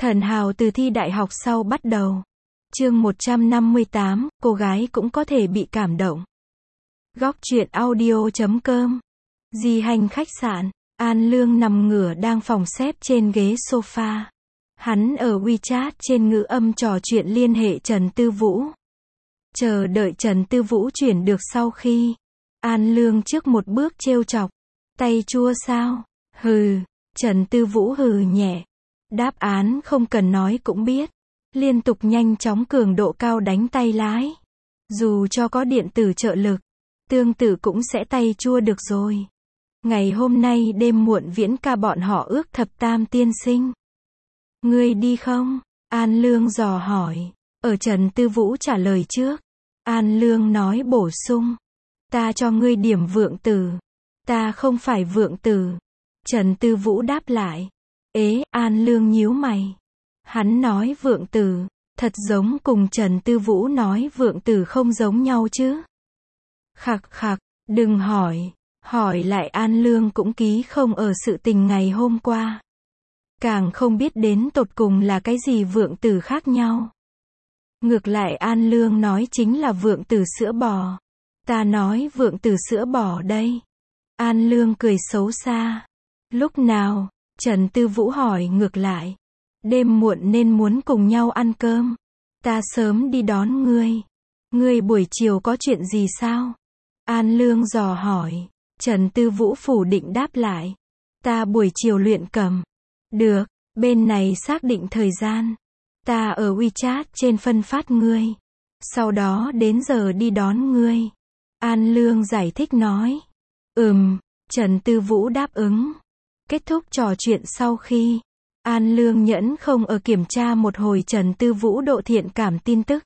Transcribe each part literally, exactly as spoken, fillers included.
Thần hào từ thi đại học sau bắt đầu. Chương một trăm năm mươi tám, cô gái cũng có thể bị cảm động. Góc truyện audio chấm com. Di Hành khách sạn. An Lương nằm ngửa đang phòng xếp trên ghế sofa. Hắn ở WeChat trên ngữ âm trò chuyện liên hệ Trần Tư Vũ. Chờ đợi Trần Tư Vũ chuyển được sau khi. An Lương trước một bước trêu chọc. Tay chua sao? Hừ. Trần Tư Vũ hừ nhẹ. Đáp án không cần nói cũng biết. Liên tục nhanh chóng cường độ cao đánh tay lái. Dù cho có điện tử trợ lực, tương tự cũng sẽ tay chua được rồi. Ngày hôm nay đêm muộn viễn ca bọn họ ước thập tam tiên sinh. Ngươi đi không? An Lương dò hỏi. Ở Trần Tư Vũ trả lời trước. An Lương nói bổ sung. Ta cho ngươi điểm vượng tử. Ta không phải vượng tử. Trần Tư Vũ đáp lại. Ế, An Lương nhíu mày. Hắn nói vượng tử, thật giống cùng Trần Tư Vũ nói vượng tử không giống nhau chứ. Khặc khặc, đừng hỏi. Hỏi lại An Lương cũng ký không ở sự tình ngày hôm qua. Càng không biết đến tột cùng là cái gì vượng tử khác nhau. Ngược lại An Lương nói chính là vượng tử sữa bò. Ta nói vượng tử sữa bò đây. An Lương cười xấu xa. Lúc nào? Trần Tư Vũ hỏi ngược lại. Đêm muộn nên muốn cùng nhau ăn cơm. Ta sớm đi đón ngươi. Ngươi buổi chiều có chuyện gì sao? An Lương dò hỏi. Trần Tư Vũ phủ định đáp lại. Ta buổi chiều luyện cầm. Được, bên này xác định thời gian. Ta ở WeChat trên phân phát ngươi. Sau đó đến giờ đi đón ngươi. An Lương giải thích nói. Ừm, Trần Tư Vũ đáp ứng. Kết thúc trò chuyện sau khi. An Lương nhẫn không ở kiểm tra một hồi Trần Tư Vũ độ thiện cảm tin tức.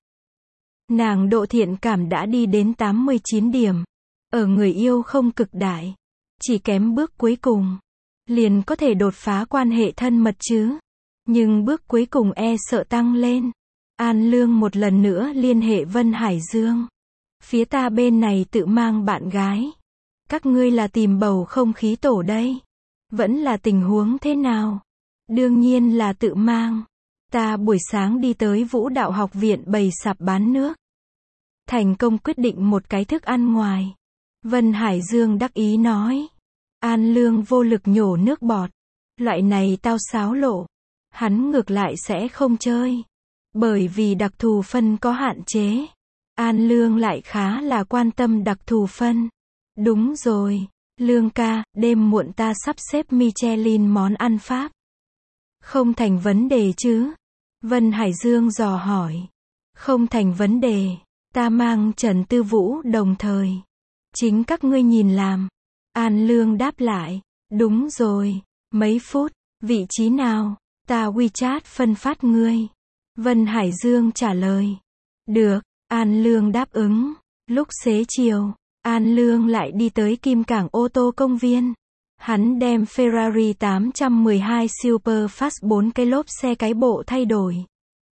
Nàng độ thiện cảm đã đi đến tám mươi chín điểm. Ở người yêu không cực đại. Chỉ kém bước cuối cùng. Liền có thể đột phá quan hệ thân mật chứ. Nhưng bước cuối cùng e sợ tăng lên. An Lương một lần nữa liên hệ Vân Hải Dương. Phía ta bên này tự mang bạn gái. Các ngươi là tìm bầu không khí tổ đây. Vẫn là tình huống thế nào? Đương nhiên là tự mang. Ta buổi sáng đi tới Vũ đạo học viện bày sạp bán nước. Thành công quyết định một cái thức ăn ngoài. Vân Hải Dương đắc ý nói. An Lương vô lực nhổ nước bọt. Loại này tao xáo lộ. Hắn ngược lại sẽ không chơi. Bởi vì đặc thù phân có hạn chế. An Lương lại khá là quan tâm đặc thù phân. Đúng rồi. Lương ca, đêm muộn ta sắp xếp Michelin món ăn Pháp. Không thành vấn đề chứ? Vân Hải Dương dò hỏi. Không thành vấn đề. Ta mang Trần Tư Vũ đồng thời. Chính các ngươi nhìn làm. An Lương đáp lại. Đúng rồi. Mấy phút. Vị trí nào? Ta WeChat phân phát ngươi. Vân Hải Dương trả lời. Được. An Lương đáp ứng. Lúc xế chiều. An Lương lại đi tới Kim Cảng ô tô công viên. Hắn đem Ferrari tám một hai Superfast bốn cái lốp xe cái bộ thay đổi.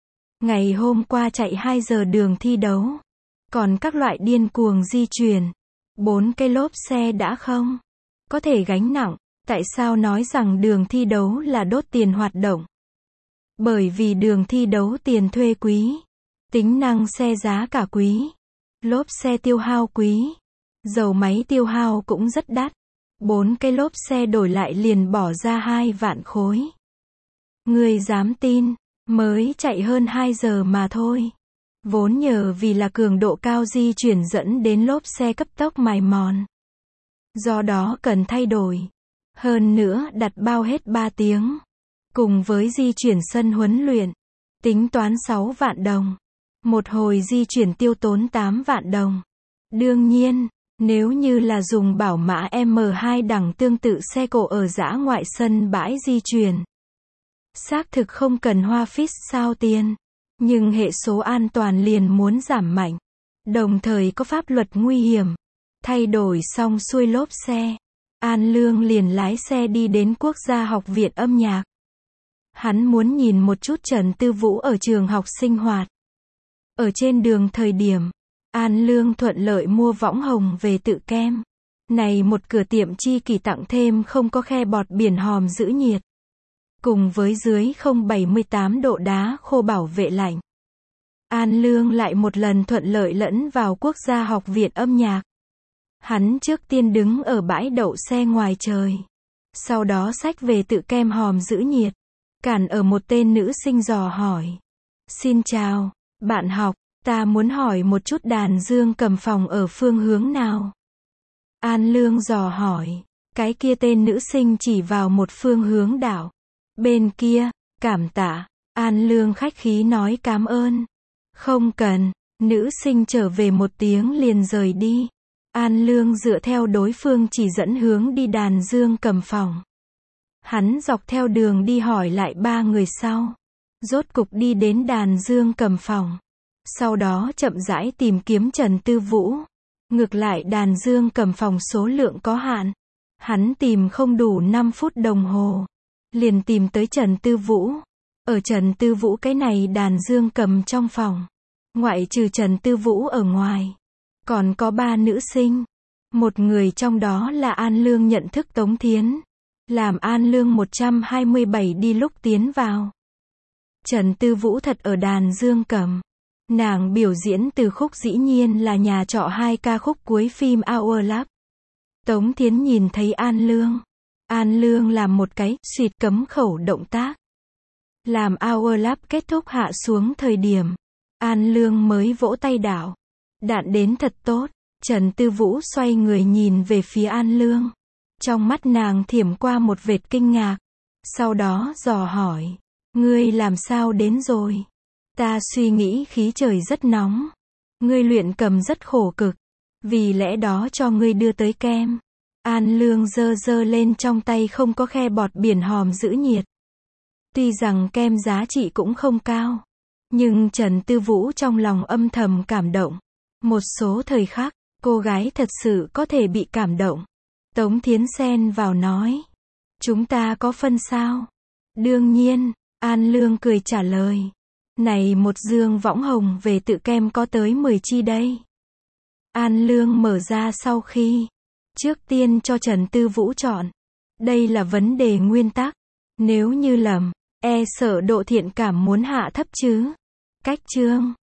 Ngày hôm qua chạy hai giờ đường thi đấu. Còn các loại điên cuồng di chuyển. bốn cái lốp xe đã không có thể gánh nặng. Tại sao nói rằng đường thi đấu là đốt tiền hoạt động? Bởi vì đường thi đấu tiền thuê quý. Tính năng xe giá cả quý. Lốp xe tiêu hao quý. Dầu máy tiêu hao cũng rất đắt. Bốn cái lốp xe đổi lại liền bỏ ra hai vạn khối. Người dám tin, mới chạy hơn hai giờ mà thôi. Vốn nhờ vì là cường độ cao di chuyển dẫn đến lốp xe cấp tốc mài mòn. Do đó cần thay đổi. Hơn nữa đặt bao hết ba tiếng. Cùng với di chuyển sân huấn luyện. Tính toán sáu vạn đồng. Một hồi di chuyển tiêu tốn tám vạn đồng. Đương nhiên, nếu như là dùng bảo mã M hai đẳng tương tự xe cộ ở dã ngoại sân bãi di chuyển. Xác thực không cần hoa phít sao tiền. Nhưng hệ số an toàn liền muốn giảm mạnh. Đồng thời có pháp luật nguy hiểm. Thay đổi xong xuôi lốp xe. An Lương liền lái xe đi đến Quốc gia học viện âm nhạc. Hắn muốn nhìn một chút Trần Tư Vũ ở trường học sinh hoạt. Ở trên đường thời điểm. An Lương thuận lợi mua võng hồng về tự kem. Này một cửa tiệm chi kỷ tặng thêm không có khe bọt biển hòm giữ nhiệt. cùng với dưới không bảy mươi tám độ đá khô bảo vệ lạnh. An Lương lại một lần thuận lợi lẫn vào Quốc gia học viện âm nhạc. Hắn trước tiên đứng ở bãi đậu xe ngoài trời. Sau đó xách về tự kem hòm giữ nhiệt. Cản ở một tên nữ sinh dò hỏi. Xin chào, bạn học, ta muốn hỏi một chút đàn dương cầm phòng ở phương hướng nào? An Lương dò hỏi. Cái kia tên nữ sinh chỉ vào một phương hướng đảo. Bên kia, cảm tạ. An Lương khách khí nói cảm ơn. Không cần, nữ sinh trở về một tiếng liền rời đi. An Lương dựa theo đối phương chỉ dẫn hướng đi đàn dương cầm phòng. Hắn dọc theo đường đi hỏi lại ba người sau. Rốt cục đi đến đàn dương cầm phòng. Sau đó chậm rãi tìm kiếm Trần Tư Vũ. Ngược lại đàn dương cầm phòng số lượng có hạn. Hắn tìm không đủ năm phút đồng hồ. Liền tìm tới Trần Tư Vũ. Ở Trần Tư Vũ cái này đàn dương cầm trong phòng. Ngoại trừ Trần Tư Vũ ở ngoài. Còn có ba nữ sinh. Một người trong đó là An Lương nhận thức Tống Thiến. Làm An Lương một trăm hai mươi bảy đi lúc tiến vào. Trần Tư Vũ thật ở đàn dương cầm. Nàng biểu diễn từ khúc dĩ nhiên là nhà trọ hai ca khúc cuối phim Our Love. Tống Thiến nhìn thấy An Lương. An Lương làm một cái xịt cấm khẩu động tác. Làm Our Love kết thúc hạ xuống thời điểm. An Lương mới vỗ tay đảo. Đạn đến thật tốt. Trần Tư Vũ xoay người nhìn về phía An Lương. Trong mắt nàng thiểm qua một vệt kinh ngạc. Sau đó dò hỏi. Ngươi làm sao đến rồi? Ta suy nghĩ khí trời rất nóng. Ngươi luyện cầm rất khổ cực. Vì lẽ đó cho ngươi đưa tới kem. An Lương giơ giơ lên trong tay không có khe bọt biển hòm giữ nhiệt. Tuy rằng kem giá trị cũng không cao. Nhưng Trần Tư Vũ trong lòng âm thầm cảm động. Một số thời khắc, cô gái thật sự có thể bị cảm động. Tống Thiến xen vào nói. Chúng ta có phân sao? Đương nhiên, An Lương cười trả lời. Này một dương võng hồng về tự kem có tới mười chi đây. An Lương mở ra sau khi. Trước tiên cho Trần Tư Vũ chọn. Đây là vấn đề nguyên tắc. Nếu như lầm, e sợ độ thiện cảm muốn hạ thấp chứ. Cách chương.